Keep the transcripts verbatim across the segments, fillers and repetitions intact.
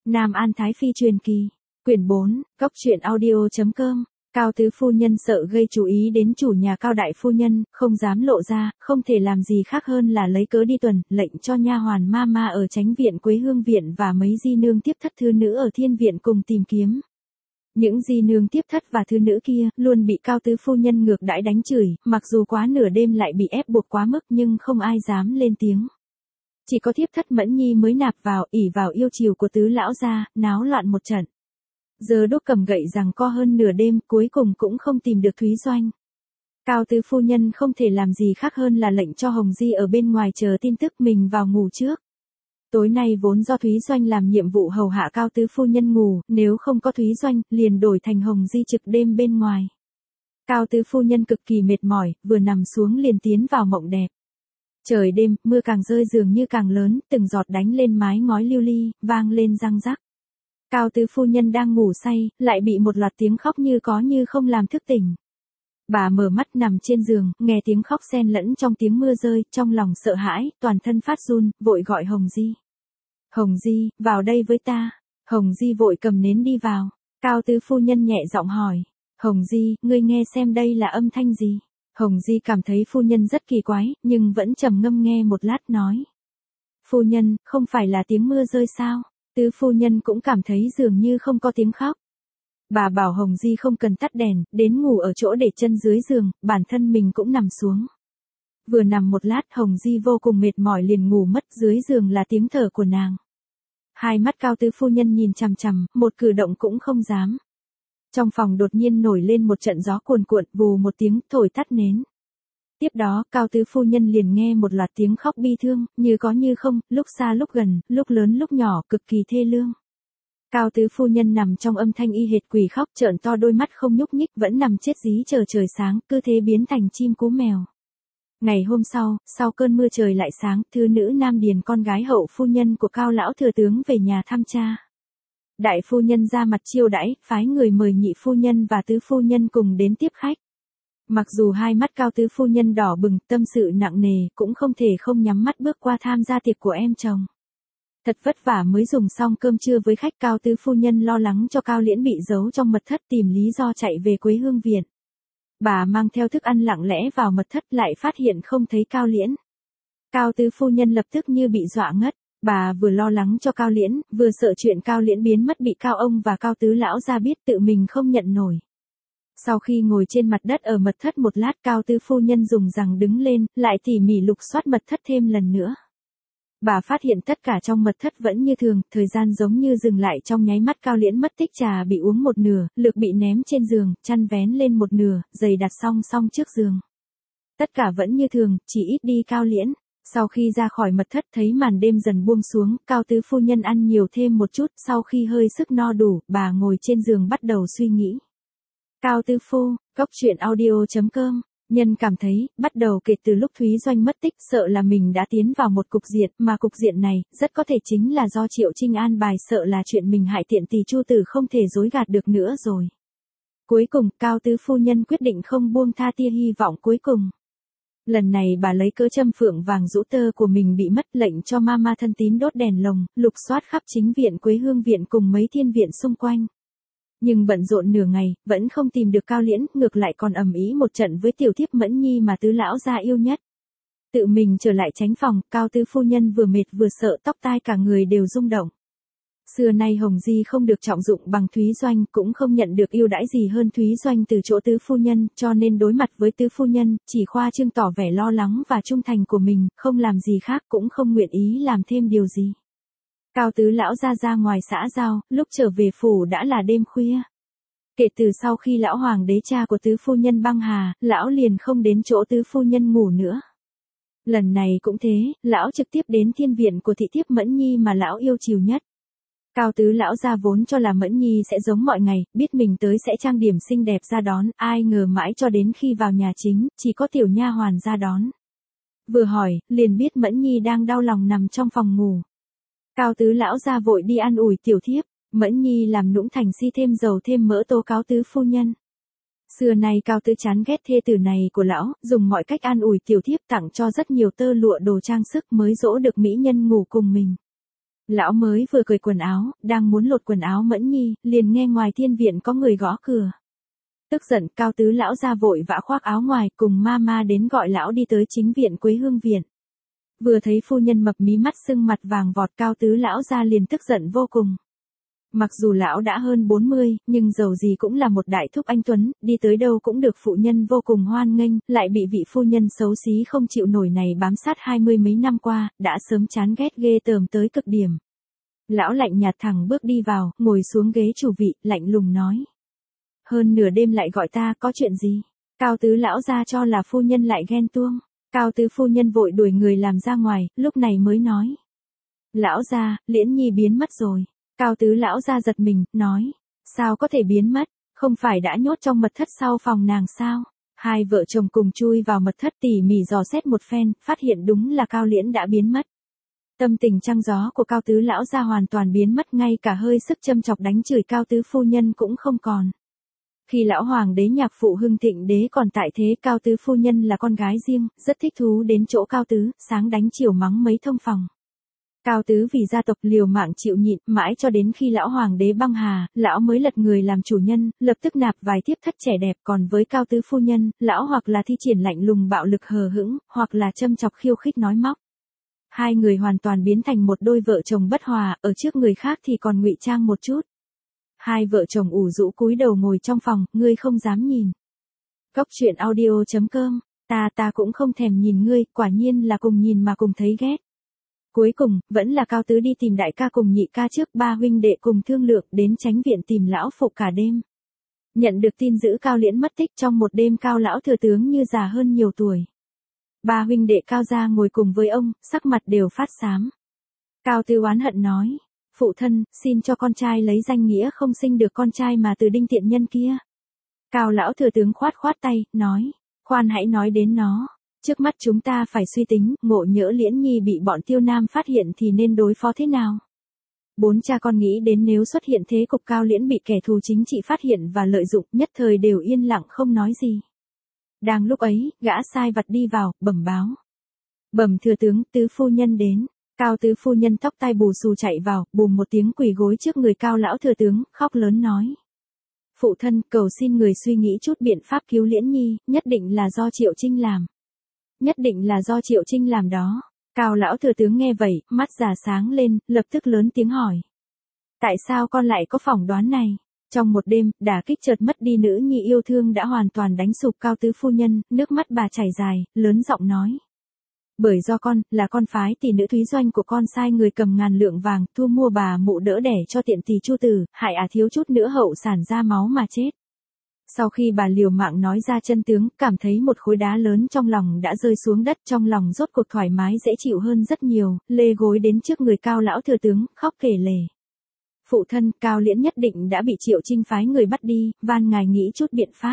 Nam An Thái Phi truyền kỳ. Quyển bốn, Cốc truyện audio chấm com. Cao tứ phu nhân sợ gây chú ý đến chủ nhà Cao đại phu nhân, không dám lộ ra, không thể làm gì khác hơn là lấy cớ đi tuần, lệnh cho nha hoàn ma ma ở Chánh viện Quế Hương viện và mấy di nương tiếp thất thư nữ ở Thiên viện cùng tìm kiếm. Những di nương tiếp thất và thư nữ kia luôn bị Cao tứ phu nhân ngược đãi đánh chửi, mặc dù quá nửa đêm lại bị ép buộc quá mức nhưng không ai dám lên tiếng. Chỉ có thiếp thất Mẫn Nhi mới nạp vào, ỷ vào yêu chiều của tứ lão gia, náo loạn một trận. Giờ đốt cầm gậy rằng co hơn nửa đêm, cuối cùng cũng không tìm được Thúy Doanh. Cao tứ phu nhân không thể làm gì khác hơn là lệnh cho Hồng Di ở bên ngoài chờ tin tức mình vào ngủ trước. Tối nay vốn do Thúy Doanh làm nhiệm vụ hầu hạ Cao tứ phu nhân ngủ, nếu không có Thúy Doanh, liền đổi thành Hồng Di trực đêm bên ngoài. Cao tứ phu nhân cực kỳ mệt mỏi, vừa nằm xuống liền tiến vào mộng đẹp. Trời đêm, mưa càng rơi dường như càng lớn, từng giọt đánh lên mái ngói lưu ly, vang lên răng rắc. Cao tứ phu nhân đang ngủ say, lại bị một loạt tiếng khóc như có như không làm thức tỉnh. Bà mở mắt nằm trên giường, nghe tiếng khóc xen lẫn trong tiếng mưa rơi, trong lòng sợ hãi, toàn thân phát run, vội gọi Hồng Di. Hồng Di, vào đây với ta. Hồng Di vội cầm nến đi vào. Cao tứ phu nhân nhẹ giọng hỏi. Hồng Di, ngươi nghe xem đây là âm thanh gì? Hồng Di cảm thấy phu nhân rất kỳ quái, nhưng vẫn trầm ngâm nghe một lát nói. Phu nhân, không phải là tiếng mưa rơi sao? Tứ phu nhân cũng cảm thấy dường như không có tiếng khóc. Bà bảo Hồng Di không cần tắt đèn, đến ngủ ở chỗ để chân dưới giường, bản thân mình cũng nằm xuống. Vừa nằm một lát Hồng Di vô cùng mệt mỏi liền ngủ mất, dưới giường là tiếng thở của nàng. Hai mắt Cao tứ phu nhân nhìn chằm chằm, một cử động cũng không dám. Trong phòng đột nhiên nổi lên một trận gió cuồn cuộn, vù một tiếng, thổi tắt nến. Tiếp đó, Cao tứ phu nhân liền nghe một loạt tiếng khóc bi thương, như có như không, lúc xa lúc gần, lúc lớn lúc nhỏ, cực kỳ thê lương. Cao tứ phu nhân nằm trong âm thanh y hệt quỷ khóc, trợn to đôi mắt không nhúc nhích, vẫn nằm chết dí chờ trời sáng, cứ thế biến thành chim cú mèo. Ngày hôm sau, sau cơn mưa trời lại sáng, thư nữ Nam Điền con gái hậu phu nhân của Cao lão thừa tướng về nhà thăm cha. Đại phu nhân ra mặt chiêu đãi, phái người mời nhị phu nhân và tứ phu nhân cùng đến tiếp khách. Mặc dù hai mắt Cao tứ phu nhân đỏ bừng, tâm sự nặng nề, cũng không thể không nhắm mắt bước qua tham gia tiệc của em chồng. Thật vất vả mới dùng xong cơm trưa với khách, Cao tứ phu nhân lo lắng cho Cao Liễn bị giấu trong mật thất, tìm lý do chạy về Quế Hương viện. Bà mang theo thức ăn lặng lẽ vào mật thất, lại phát hiện không thấy Cao Liễn. Cao tứ phu nhân lập tức như bị dọa ngất. Bà vừa lo lắng cho Cao Liễn, vừa sợ chuyện Cao Liễn biến mất bị Cao ông và Cao tứ lão gia biết, tự mình không nhận nổi. Sau khi ngồi trên mặt đất ở mật thất một lát, Cao tứ phu nhân dùng rằng đứng lên, lại tỉ mỉ lục soát mật thất thêm lần nữa. Bà phát hiện tất cả trong mật thất vẫn như thường, thời gian giống như dừng lại trong nháy mắt. Cao Liễn mất tích, trà bị uống một nửa, lược bị ném trên giường, chăn vén lên một nửa, giày đặt song song trước giường. Tất cả vẫn như thường, chỉ ít đi Cao Liễn. Sau khi ra khỏi mật thất thấy màn đêm dần buông xuống, Cao tứ phu nhân ăn nhiều thêm một chút, sau khi hơi sức no đủ, bà ngồi trên giường bắt đầu suy nghĩ. Cao tứ phu, Cốc truyện audio chấm com. Nhân cảm thấy, bắt đầu kể từ lúc Thúy Doanh mất tích, sợ là mình đã tiến vào một cục diện, mà cục diện này, rất có thể chính là do Triệu Trinh an bài, sợ là chuyện mình hại tiện tỷ Chu tử không thể dối gạt được nữa rồi. Cuối cùng, Cao tứ phu nhân quyết định không buông tha tia hy vọng cuối cùng. Lần này bà lấy cớ châm phượng vàng rũ tơ của mình bị mất, lệnh cho ma ma thân tín đốt đèn lồng, lục soát khắp chính viện Quế Hương viện cùng mấy thiên viện xung quanh. Nhưng bận rộn nửa ngày, vẫn không tìm được Cao Liễn, ngược lại còn ầm ĩ một trận với tiểu thiếp Mẫn Nhi mà tứ lão gia yêu nhất. Tự mình trở lại tránh phòng, Cao tứ phu nhân vừa mệt vừa sợ, tóc tai cả người đều rung động. Xưa nay Hồng Di không được trọng dụng bằng Thúy Doanh, cũng không nhận được ưu đãi gì hơn Thúy Doanh từ chỗ tứ phu nhân, cho nên đối mặt với tứ phu nhân, chỉ khoa trương tỏ vẻ lo lắng và trung thành của mình, không làm gì khác, cũng không nguyện ý làm thêm điều gì. Cao tứ lão ra ra ngoài xã giao, lúc trở về phủ đã là đêm khuya. Kể từ sau khi lão hoàng đế cha của tứ phu nhân băng hà, lão liền không đến chỗ tứ phu nhân ngủ nữa. Lần này cũng thế, lão trực tiếp đến thiên viện của thị thiếp Mẫn Nhi mà lão yêu chiều nhất. Cao tứ lão gia vốn cho là Mẫn Nhi sẽ giống mọi ngày, biết mình tới sẽ trang điểm xinh đẹp ra đón, ai ngờ mãi cho đến khi vào nhà chính, chỉ có tiểu nha hoàn ra đón. Vừa hỏi, liền biết Mẫn Nhi đang đau lòng nằm trong phòng ngủ. Cao tứ lão gia vội đi an ủi tiểu thiếp, Mẫn Nhi làm nũng thành si thêm dầu thêm mỡ tố cáo tứ phu nhân. Xưa nay Cao tứ chán ghét thê tử này của lão, dùng mọi cách an ủi tiểu thiếp, tặng cho rất nhiều tơ lụa đồ trang sức mới dỗ được mỹ nhân ngủ cùng mình. Lão mới vừa cởi quần áo, đang muốn lột quần áo Mẫn Nhi, liền nghe ngoài thiên viện có người gõ cửa. Tức giận, Cao tứ lão ra vội vã khoác áo ngoài, cùng ma ma đến gọi lão đi tới chính viện Quế Hương viện. Vừa thấy phu nhân mập mí mắt sưng mặt vàng vọt, Cao tứ lão ra liền tức giận vô cùng. Mặc dù lão đã hơn bốn mươi, nhưng dầu gì cũng là một đại thúc anh tuấn, đi tới đâu cũng được phụ nhân vô cùng hoan nghênh, lại bị vị phu nhân xấu xí không chịu nổi này bám sát hai mươi mấy năm qua, đã sớm chán ghét ghê tởm tới cực điểm. Lão lạnh nhạt thẳng bước đi vào, ngồi xuống ghế chủ vị, lạnh lùng nói. Hơn nửa đêm lại gọi ta, có chuyện gì? Cao tứ lão ra cho là phu nhân lại ghen tuông. Cao tứ phu nhân vội đuổi người làm ra ngoài, lúc này mới nói. Lão ra, Liễn Nhi biến mất rồi. Cao tứ lão ra giật mình, nói. Sao có thể biến mất, không phải đã nhốt trong mật thất sau phòng nàng sao? Hai vợ chồng cùng chui vào mật thất tỉ mỉ dò xét một phen, phát hiện đúng là Cao Liễn đã biến mất. Tâm tình trăng gió của Cao tứ lão ra hoàn toàn biến mất, ngay cả hơi sức châm chọc đánh chửi Cao tứ phu nhân cũng không còn. Khi lão hoàng đế nhạc phụ Hưng Thịnh đế còn tại thế, Cao tứ phu nhân là con gái riêng, rất thích thú đến chỗ Cao tứ, sáng đánh chiều mắng mấy thông phòng. Cao tứ vì gia tộc liều mạng chịu nhịn, mãi cho đến khi lão hoàng đế băng hà, lão mới lật người làm chủ nhân, lập tức nạp vài thiếp thất trẻ đẹp. Còn với Cao tứ phu nhân, lão hoặc là thi triển lạnh lùng bạo lực hờ hững, hoặc là châm chọc khiêu khích nói móc. Hai người hoàn toàn biến thành một đôi vợ chồng bất hòa, ở trước người khác thì còn ngụy trang một chút. Hai vợ chồng ủ rũ cúi đầu ngồi trong phòng, ngươi không dám nhìn. Cốc truyện audio chấm com, ta ta cũng không thèm nhìn ngươi, quả nhiên là cùng nhìn mà cùng thấy ghét. Cuối cùng, vẫn là Cao tứ đi tìm đại ca cùng nhị ca trước, ba huynh đệ cùng thương lượng đến chánh viện tìm lão phụ cả đêm. Nhận được tin dữ Cao Liễn mất tích, trong một đêm Cao lão thừa tướng như già hơn nhiều tuổi. Ba huynh đệ Cao gia ngồi cùng với ông, sắc mặt đều phát xám. Cao tứ oán hận nói. Phụ thân, xin cho con trai lấy danh nghĩa không sinh được con trai mà từ Đinh tiện nhân kia. Cao lão thừa tướng khoát khoát tay, nói. Khoan hãy nói đến nó. Trước mắt chúng ta phải suy tính, ngộ nhỡ Liễn Nhi bị bọn Tiêu Nam phát hiện thì nên đối phó thế nào? Bốn cha con nghĩ đến nếu xuất hiện thế cục Cao Liễn bị kẻ thù chính trị phát hiện và lợi dụng, nhất thời đều yên lặng không nói gì. Đang lúc ấy, gã sai vặt đi vào, bẩm báo. Bẩm thừa tướng, tứ phu nhân đến. Cao tứ phu nhân tóc tai bù xù chạy vào, bùm một tiếng quỳ gối trước người Cao lão thừa tướng, khóc lớn nói. Phụ thân, cầu xin người suy nghĩ chút biện pháp cứu Liễn Nhi, nhất định là do Triệu Trinh làm. Nhất định là do Triệu Trinh làm đó. Cao lão thừa tướng nghe vậy, mắt già sáng lên, lập tức lớn tiếng hỏi. Tại sao con lại có phỏng đoán này? Trong một đêm, đả kích chợt mất đi nữ nhi yêu thương đã hoàn toàn đánh sụp Cao tứ phu nhân, nước mắt bà chảy dài, lớn giọng nói. Bởi do con, là con phái tỷ nữ Thúy Doanh của con sai người cầm ngàn lượng vàng, thu mua bà mụ đỡ đẻ cho tiện tỷ Chu Tử, hại à thiếu chút nữa hậu sản ra máu mà chết. Sau khi bà liều mạng nói ra chân tướng, cảm thấy một khối đá lớn trong lòng đã rơi xuống đất, trong lòng rốt cuộc thoải mái dễ chịu hơn rất nhiều, lê gối đến trước người Cao lão thừa tướng, khóc kể lể. Phụ thân, Cao Liễn nhất định đã bị Triệu Trinh phái người bắt đi, van ngài nghĩ chút biện pháp.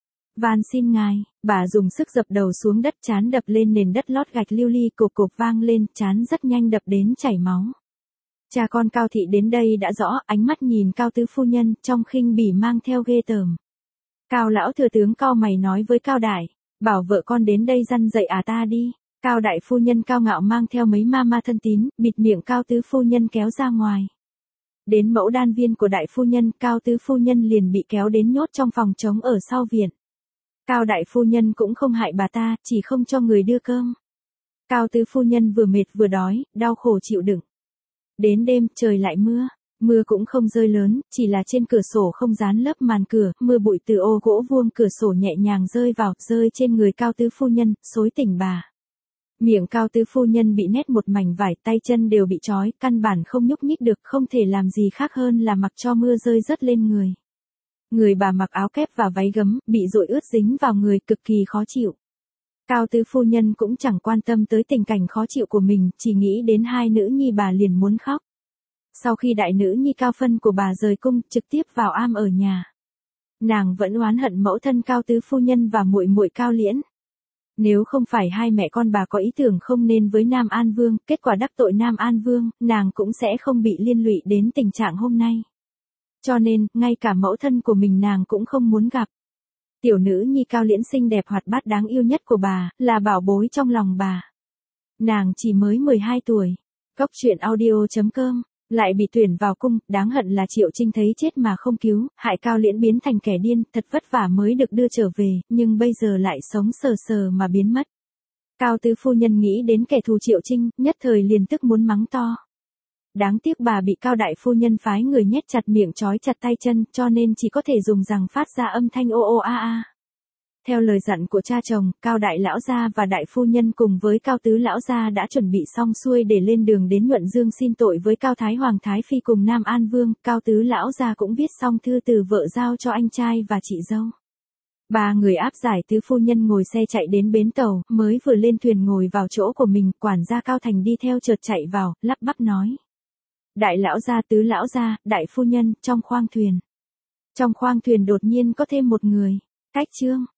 Van xin ngài, bà dùng sức dập đầu xuống đất, trán đập lên nền đất lót gạch lưu ly, cộp cộp vang lên, trán rất nhanh đập đến chảy máu. Cha con Cao thị đến đây đã rõ, ánh mắt nhìn Cao tứ phu nhân, trong khinh bỉ mang theo ghê tởm. Cao lão thừa tướng cau mày nói với Cao đại, bảo vợ con đến đây răn dạy à ta đi. Cao đại phu nhân cao ngạo mang theo mấy ma ma thân tín, bịt miệng Cao tứ phu nhân kéo ra ngoài. Đến mẫu đan viên của đại phu nhân, Cao tứ phu nhân liền bị kéo đến nhốt trong phòng trống ở sau viện. Cao đại phu nhân cũng không hại bà ta, chỉ không cho người đưa cơm. Cao tứ phu nhân vừa mệt vừa đói, đau khổ chịu đựng. Đến đêm, trời lại mưa. Mưa cũng không rơi lớn, chỉ là trên cửa sổ không dán lớp màn cửa, mưa bụi từ ô gỗ vuông cửa sổ nhẹ nhàng rơi vào, rơi trên người Cao tứ phu nhân, xối tỉnh bà. Miệng Cao tứ phu nhân bị nét một mảnh vải, tay chân đều bị trói, căn bản không nhúc nhích được, không thể làm gì khác hơn là mặc cho mưa rơi rớt lên người. Người bà mặc áo kép và váy gấm, bị dội ướt dính vào người, cực kỳ khó chịu. Cao tứ phu nhân cũng chẳng quan tâm tới tình cảnh khó chịu của mình, chỉ nghĩ đến hai nữ nhi bà liền muốn khóc. Sau khi đại nữ nhi Cao Phân của bà rời cung, trực tiếp vào am ở nhà. Nàng vẫn oán hận mẫu thân Cao tứ phu nhân và muội muội Cao Liễn. Nếu không phải hai mẹ con bà có ý tưởng không nên với Nam An Vương, kết quả đắc tội Nam An Vương, nàng cũng sẽ không bị liên lụy đến tình trạng hôm nay. Cho nên, ngay cả mẫu thân của mình nàng cũng không muốn gặp. Tiểu nữ nhi Cao Liễn xinh đẹp hoạt bát đáng yêu nhất của bà, là bảo bối trong lòng bà. Nàng chỉ mới mười hai tuổi. Cốc truyện audio chấm com. Lại bị tuyển vào cung, đáng hận là Triệu Trinh thấy chết mà không cứu, hại Cao Liễn biến thành kẻ điên, thật vất vả mới được đưa trở về, nhưng bây giờ lại sống sờ sờ mà biến mất. Cao tứ phu nhân nghĩ đến kẻ thù Triệu Trinh, nhất thời liền tức muốn mắng to. Đáng tiếc bà bị Cao đại phu nhân phái người nhét chặt miệng trói chặt tay chân, cho nên chỉ có thể dùng rằng phát ra âm thanh ô ô a a. Theo lời dặn của cha chồng, Cao đại lão gia và đại phu nhân cùng với Cao tứ lão gia đã chuẩn bị xong xuôi để lên đường đến Nhuận Dương xin tội với Cao Thái Hoàng Thái Phi cùng Nam An Vương. Cao tứ lão gia cũng viết xong thư từ vợ giao cho anh trai và chị dâu. Ba người áp giải tứ phu nhân ngồi xe chạy đến bến tàu, mới vừa lên thuyền ngồi vào chỗ của mình, quản gia Cao Thành đi theo chợt chạy vào, lắp bắp nói. Đại lão gia, tứ lão gia, đại phu nhân, trong khoang thuyền. Trong khoang thuyền đột nhiên có thêm một người. Cách chương.